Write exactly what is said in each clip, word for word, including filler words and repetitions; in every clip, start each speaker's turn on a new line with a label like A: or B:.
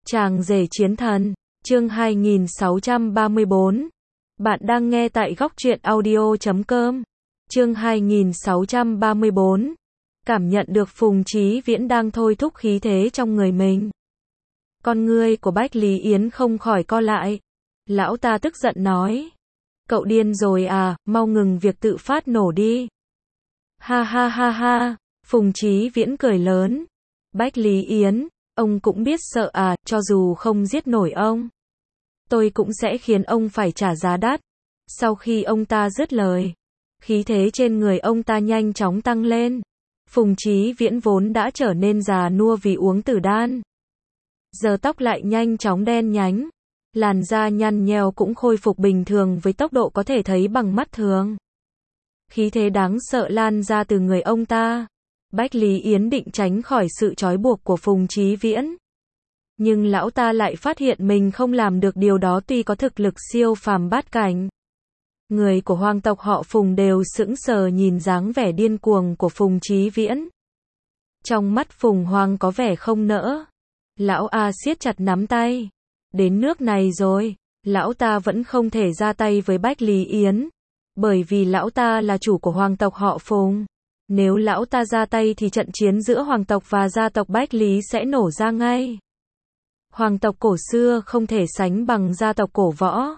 A: Chàng rể chiến thần, chương hai nghìn sáu trăm ba mươi bốn. Bạn đang nghe tại góc truyện audio chấm com. Chương hai nghìn sáu trăm ba mươi bốn. Cảm nhận được Phùng Chí Viễn đang thôi thúc khí thế trong người mình. Con ngươi của Bách Lý Yến không khỏi co lại. Lão ta tức giận nói. Cậu điên rồi à, mau ngừng việc tự phát nổ đi. Ha ha ha ha, Phùng Chí Viễn cười lớn. Bách Lý Yến, ông cũng biết sợ à, cho dù không giết nổi ông, tôi cũng sẽ khiến ông phải trả giá đắt. Sau khi ông ta dứt lời, khí thế trên người ông ta nhanh chóng tăng lên. Phùng Chí Viễn vốn đã trở nên già nua vì uống tử đan, giờ tóc lại nhanh chóng đen nhánh, làn da nhăn nheo cũng khôi phục bình thường với tốc độ có thể thấy bằng mắt thường. Khí thế đáng sợ lan ra từ người ông ta. Bách Lý Yến định tránh khỏi sự trói buộc của Phùng Chí Viễn, nhưng lão ta lại phát hiện mình không làm được điều đó tuy có thực lực siêu phàm bát cảnh. Người của hoàng tộc họ Phùng đều sững sờ nhìn dáng vẻ điên cuồng của Phùng Chí Viễn. Trong mắt Phùng Hoàng có vẻ không nỡ. Lão A siết chặt nắm tay. Đến nước này rồi, lão ta vẫn không thể ra tay với Bách Lý Yến, bởi vì lão ta là chủ của hoàng tộc họ Phùng. Nếu lão ta ra tay thì trận chiến giữa hoàng tộc và gia tộc Bách Lý sẽ nổ ra ngay. Hoàng tộc cổ xưa không thể sánh bằng gia tộc cổ võ.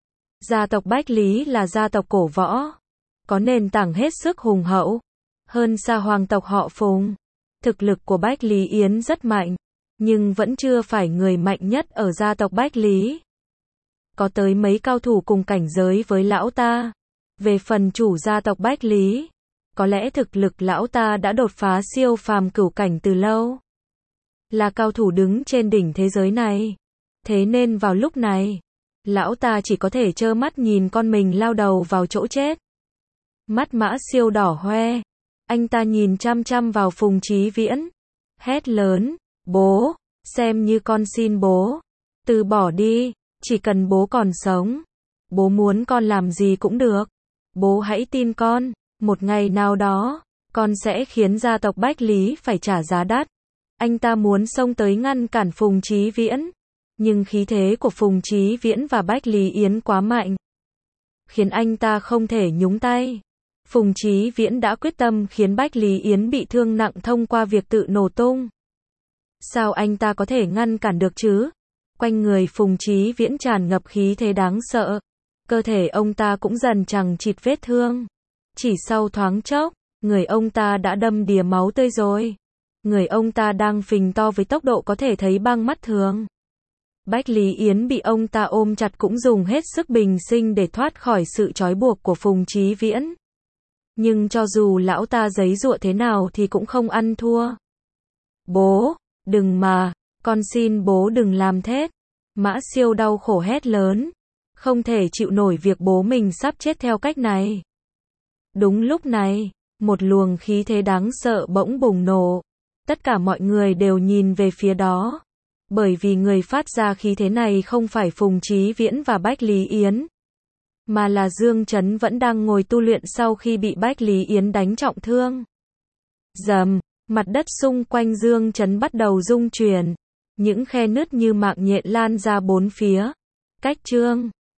A: Gia tộc Bách Lý là gia tộc cổ võ, có nền tảng hết sức hùng hậu, hơn xa hoàng tộc họ Phùng. Thực lực của Bách Lý Yến rất mạnh, nhưng vẫn chưa phải người mạnh nhất ở gia tộc Bách Lý. Có tới mấy cao thủ cùng cảnh giới với lão ta. Về phần chủ gia tộc Bách Lý, có lẽ thực lực lão ta đã đột phá siêu phàm cửu cảnh từ lâu, là cao thủ đứng trên đỉnh thế giới này. Thế nên vào lúc này, lão ta chỉ có thể trơ mắt nhìn con mình lao đầu vào chỗ chết. Mắt Mã Siêu đỏ hoe, anh ta nhìn chăm chăm vào Phùng Chí Viễn, hét lớn, bố, xem như con xin bố, từ bỏ đi, chỉ cần bố còn sống, bố muốn con làm gì cũng được, bố hãy tin con. Một ngày nào đó, con sẽ khiến gia tộc Bách Lý phải trả giá đắt. Anh ta muốn xông tới ngăn cản Phùng Chí Viễn, nhưng khí thế của Phùng Chí Viễn và Bách Lý Yến quá mạnh, khiến anh ta không thể nhúng tay. Phùng Chí Viễn đã quyết tâm khiến Bách Lý Yến bị thương nặng thông qua việc tự nổ tung. Sao anh ta có thể ngăn cản được chứ? Quanh người Phùng Chí Viễn tràn ngập khí thế đáng sợ. Cơ thể ông ta cũng dần chằng chịt vết thương. Chỉ sau thoáng chốc, người ông ta đã đâm đìa máu tươi rồi. Người ông ta đang phình to với tốc độ có thể thấy bằng mắt thường. Bách Lý Yến bị ông ta ôm chặt cũng dùng hết sức bình sinh để thoát khỏi sự trói buộc của Phùng Chí Viễn. Nhưng cho dù lão ta giãy giụa thế nào thì cũng không ăn thua. Bố, đừng mà, con xin bố đừng làm thế. Mã Siêu đau khổ hét lớn, không thể chịu nổi việc bố mình sắp chết theo cách này. Đúng lúc này, một luồng khí thế đáng sợ bỗng bùng nổ. Tất cả mọi người đều nhìn về phía đó. Bởi vì người phát ra khí thế này không phải Phùng Chí Viễn và Bách Lý Yến, mà là Dương Chấn vẫn đang ngồi tu luyện sau khi bị Bách Lý Yến đánh trọng thương. Rầm, mặt đất xung quanh Dương Chấn bắt đầu rung chuyển. Những khe nứt như mạng nhện lan ra bốn phía. Cách chương